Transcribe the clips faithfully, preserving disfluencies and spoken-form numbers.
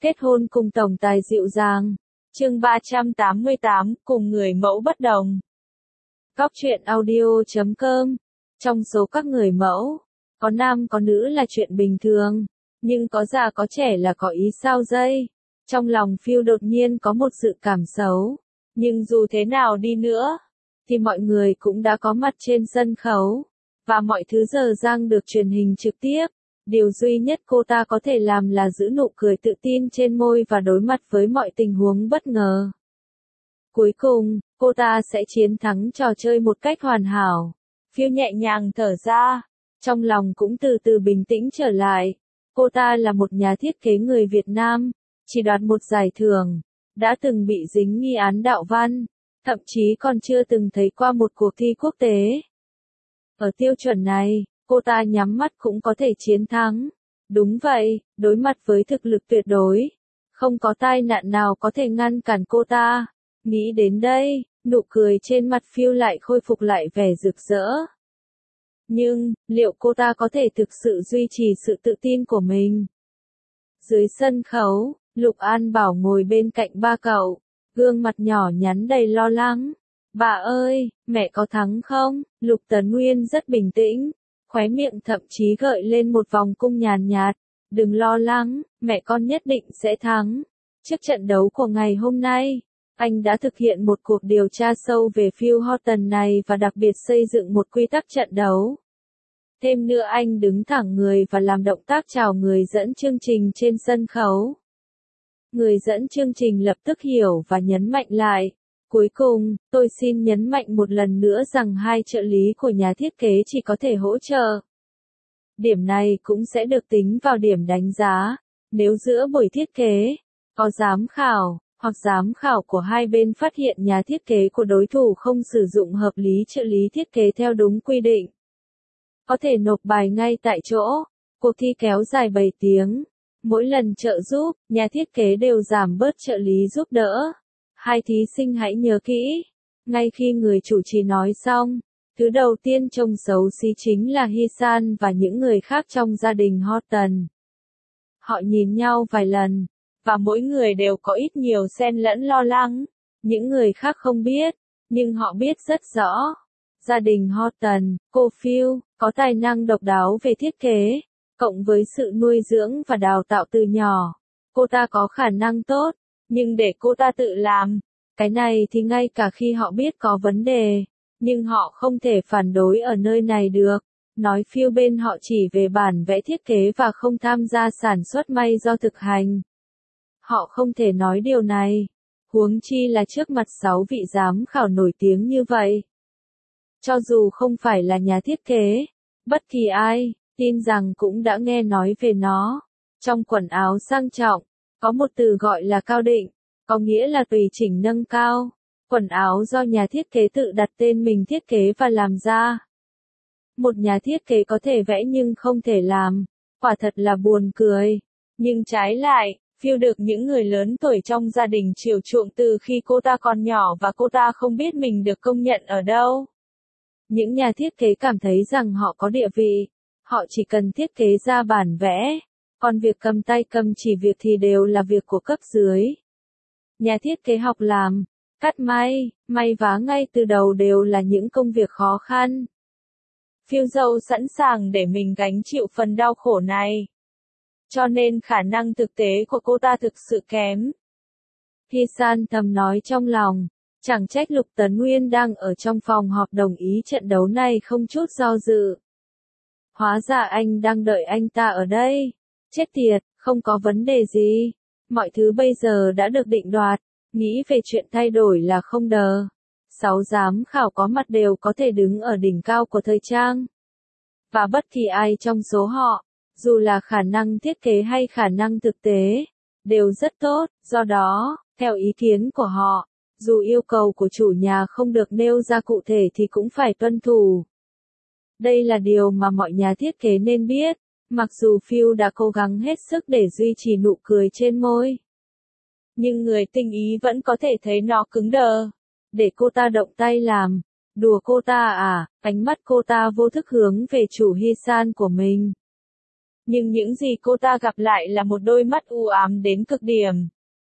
Kết hôn cùng tổng tài dịu dàng. Chương ba trăm tám mươi tám, cùng người mẫu bất đồng. Góc truyện audio chấm com. Trong số các người mẫu, có nam có nữ là chuyện bình thường, nhưng có già có trẻ là có ý sao dây. Trong lòng Phil đột nhiên có một sự cảm xấu, nhưng dù thế nào đi nữa, thì mọi người cũng đã có mặt trên sân khấu, và mọi thứ giờ dang được truyền hình trực tiếp. Điều duy nhất cô ta có thể làm là giữ nụ cười tự tin trên môi và đối mặt với mọi tình huống bất ngờ. Cuối cùng, cô ta sẽ chiến thắng trò chơi một cách hoàn hảo. Phil nhẹ nhàng thở ra, trong lòng cũng từ từ bình tĩnh trở lại. Cô ta là một nhà thiết kế người Việt Nam, chỉ đoạt một giải thưởng, đã từng bị dính nghi án đạo văn, thậm chí còn chưa từng thấy qua một cuộc thi quốc tế. Ở tiêu chuẩn này, cô ta nhắm mắt cũng có thể chiến thắng. Đúng vậy, đối mặt với thực lực tuyệt đối, không có tai nạn nào có thể ngăn cản cô ta. Nghĩ đến đây, nụ cười trên mặt Phil lại khôi phục lại vẻ rực rỡ. Nhưng, liệu cô ta có thể thực sự duy trì sự tự tin của mình? Dưới sân khấu, Lục An Bảo ngồi bên cạnh ba cậu, gương mặt nhỏ nhắn đầy lo lắng. Bà ơi, mẹ có thắng không? Lục Tấn Nguyên rất bình tĩnh, khóe miệng thậm chí gợi lên một vòng cung nhàn nhạt. Đừng lo lắng, mẹ con nhất định sẽ thắng. Trước trận đấu của ngày hôm nay, anh đã thực hiện một cuộc điều tra sâu về Phil Horton này và đặc biệt xây dựng một quy tắc trận đấu. Thêm nữa anh đứng thẳng người và làm động tác chào người dẫn chương trình trên sân khấu. Người dẫn chương trình lập tức hiểu và nhấn mạnh lại. Cuối cùng, tôi xin nhấn mạnh một lần nữa rằng hai trợ lý của nhà thiết kế chỉ có thể hỗ trợ. Điểm này cũng sẽ được tính vào điểm đánh giá. Nếu giữa buổi thiết kế, có giám khảo, hoặc giám khảo của hai bên phát hiện nhà thiết kế của đối thủ không sử dụng hợp lý trợ lý thiết kế theo đúng quy định, có thể nộp bài ngay tại chỗ. Cuộc thi kéo dài bảy tiếng. Mỗi lần trợ giúp, nhà thiết kế đều giảm bớt trợ lý giúp đỡ. Hai thí sinh hãy nhớ kỹ. Ngay khi người chủ trì nói xong, thứ đầu tiên trông xấu xí chính là Hisan và những người khác trong gia đình Horton. Họ nhìn nhau vài lần, và mỗi người đều có ít nhiều xen lẫn lo lắng. Những người khác không biết, nhưng họ biết rất rõ. Gia đình Horton, cô Phil, có tài năng độc đáo về thiết kế, cộng với sự nuôi dưỡng và đào tạo từ nhỏ. Cô ta có khả năng tốt, nhưng để cô ta tự làm, cái này thì ngay cả khi họ biết có vấn đề, nhưng họ không thể phản đối ở nơi này được. Nói Phil bên họ chỉ về bản vẽ thiết kế và không tham gia sản xuất may do thực hành. Họ không thể nói điều này, huống chi là trước mặt sáu vị giám khảo nổi tiếng như vậy. Cho dù không phải là nhà thiết kế, bất kỳ ai, tin rằng cũng đã nghe nói về nó. Trong quần áo sang trọng, có một từ gọi là cao định, có nghĩa là tùy chỉnh nâng cao. Quần áo do nhà thiết kế tự đặt tên mình thiết kế và làm ra. Một nhà thiết kế có thể vẽ nhưng không thể làm, quả thật là buồn cười. Nhưng trái lại, Phil được những người lớn tuổi trong gia đình chiều chuộng từ khi cô ta còn nhỏ và cô ta không biết mình được công nhận ở đâu. Những nhà thiết kế cảm thấy rằng họ có địa vị, họ chỉ cần thiết kế ra bản vẽ, còn việc cầm tay cầm chỉ việc thì đều là việc của cấp dưới. Nhà thiết kế học làm, cắt may, may vá ngay từ đầu đều là những công việc khó khăn. Phil dâu sẵn sàng để mình gánh chịu phần đau khổ này. Cho nên khả năng thực tế của cô ta thực sự kém. Hisan thầm nói trong lòng, chẳng trách Lục Tấn Nguyên đang ở trong phòng họp đồng ý trận đấu này không chút do dự. Hóa ra anh đang đợi anh ta ở đây. Chết tiệt, không có vấn đề gì. Mọi thứ bây giờ đã được định đoạt, nghĩ về chuyện thay đổi là không đờ. Sáu giám khảo có mặt đều có thể đứng ở đỉnh cao của thời trang. Và bất kỳ ai trong số họ, dù là khả năng thiết kế hay khả năng thực tế, đều rất tốt. Do đó, theo ý kiến của họ, dù yêu cầu của chủ nhà không được nêu ra cụ thể thì cũng phải tuân thủ. Đây là điều mà mọi nhà thiết kế nên biết. Mặc dù Phil đã cố gắng hết sức để duy trì nụ cười trên môi, nhưng người tinh ý vẫn có thể thấy nó cứng đờ. Để cô ta động tay làm. Đùa cô ta à? Ánh mắt cô ta vô thức hướng về chủ Hisan của mình. nhưng những gì cô ta gặp lại là một đôi mắt u ám đến cực điểm.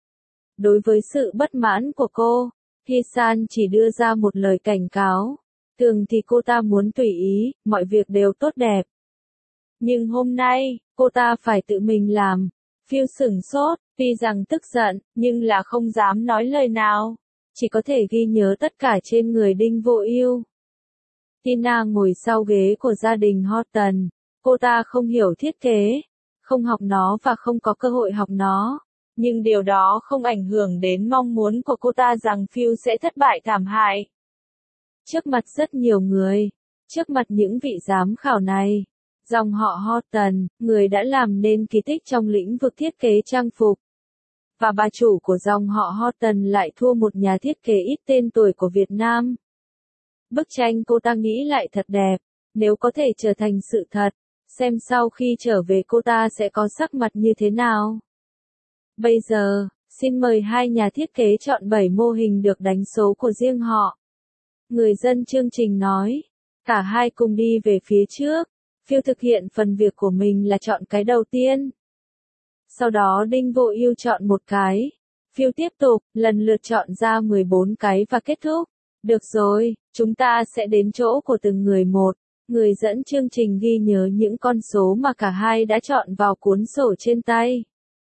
Đối với sự bất mãn của cô, Hi-san chỉ đưa ra một lời cảnh cáo. Thường thì cô ta muốn tùy ý, mọi việc đều tốt đẹp. Nhưng hôm nay, cô ta phải tự mình làm. Phil sửng sốt, tuy rằng tức giận, nhưng là không dám nói lời nào. Chỉ có thể ghi nhớ tất cả trên người Đinh Vô Ưu. Tina ngồi sau ghế của gia đình Horton. Cô ta không hiểu thiết kế, không học nó và không có cơ hội học nó. Nhưng điều đó không ảnh hưởng đến mong muốn của cô ta rằng Phil sẽ thất bại thảm hại. Trước mặt rất nhiều người, trước mặt những vị giám khảo này, dòng họ Horton, người đã làm nên kỳ tích trong lĩnh vực thiết kế trang phục. Và bà chủ của dòng họ Horton lại thua một nhà thiết kế ít tên tuổi của Việt Nam. Bức tranh cô ta nghĩ lại thật đẹp, nếu có thể trở thành sự thật, xem sau khi trở về cô ta sẽ có sắc mặt như thế nào. Bây giờ, xin mời hai nhà thiết kế chọn bảy mô hình được đánh số của riêng họ. Người dân chương trình nói, cả hai cùng đi về phía trước. Phil thực hiện phần việc của mình là chọn cái đầu tiên. Sau đó Đinh Vô Ưu chọn một cái. Phil tiếp tục, lần lượt chọn ra mười bốn cái và kết thúc. Được rồi, chúng ta sẽ đến chỗ của từng người một. Người dẫn chương trình ghi nhớ những con số mà cả hai đã chọn vào cuốn sổ trên tay.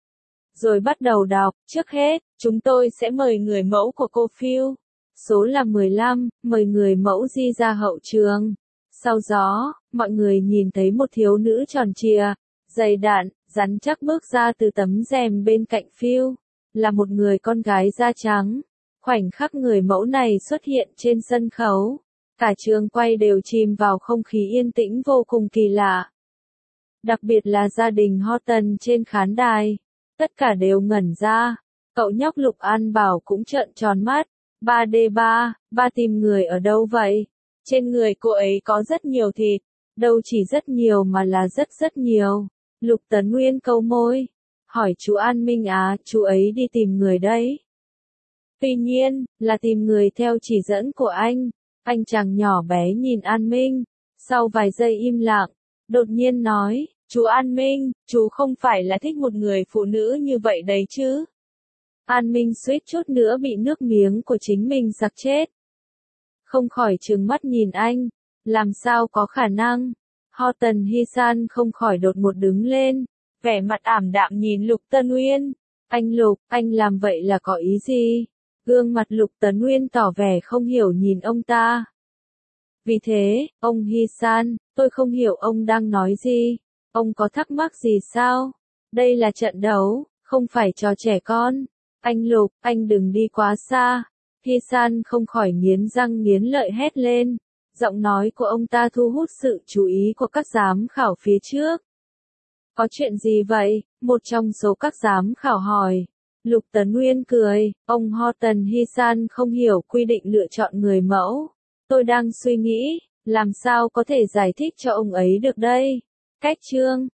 Rồi bắt đầu đọc, trước hết, chúng tôi sẽ mời người mẫu của cô Phil. Số là mười lăm, mời người mẫu di ra hậu trường. Sau đó, mọi người nhìn thấy một thiếu nữ tròn trịa, dày đặn, rắn chắc bước ra từ tấm rèm bên cạnh Phil. Là một người con gái da trắng. Khoảnh khắc người mẫu này xuất hiện trên sân khấu. Cả trường quay đều chìm vào không khí yên tĩnh vô cùng kỳ lạ. Đặc biệt là gia đình Horton trên khán đài. Tất cả đều ngẩn ra. Cậu nhóc Lục An Bảo cũng trợn tròn mắt. ba D ba, ba tìm người ở đâu vậy? Trên người cô ấy có rất nhiều thịt. Đâu chỉ rất nhiều mà là rất rất nhiều. Lục Tấn Nguyên cau môi. Hỏi chú An Minh á, chú ấy đi tìm người đấy. Tuy nhiên, là tìm người theo chỉ dẫn của anh. Anh chàng nhỏ bé nhìn An Minh. Sau vài giây im lặng, đột nhiên nói, chú An Minh, chú không phải là thích một người phụ nữ như vậy đấy chứ? An Minh suýt chút nữa bị nước miếng của chính mình sặc chết. Không khỏi trừng mắt nhìn anh. Làm sao có khả năng? Horton Hi-san không khỏi đột ngột đứng lên. Vẻ mặt ảm đạm nhìn Lục Tấn Nguyên. Anh Lục, anh làm vậy là có ý gì? Gương mặt Lục Tấn Nguyên tỏ vẻ không hiểu nhìn ông ta. Vì thế, ông Hi-san, tôi không hiểu ông đang nói gì. Ông có thắc mắc gì sao? Đây là trận đấu, không phải trò trẻ con. Anh Lục, anh đừng đi quá xa. Hi-san không khỏi nghiến răng nghiến lợi hét lên. Giọng nói của ông ta thu hút sự chú ý của các giám khảo phía trước. Có chuyện gì vậy? Một trong số các giám khảo hỏi. Lục Tấn Nguyên cười, ông Horton Hi-san không hiểu quy định lựa chọn người mẫu. Tôi đang suy nghĩ, làm sao có thể giải thích cho ông ấy được đây? Cách chương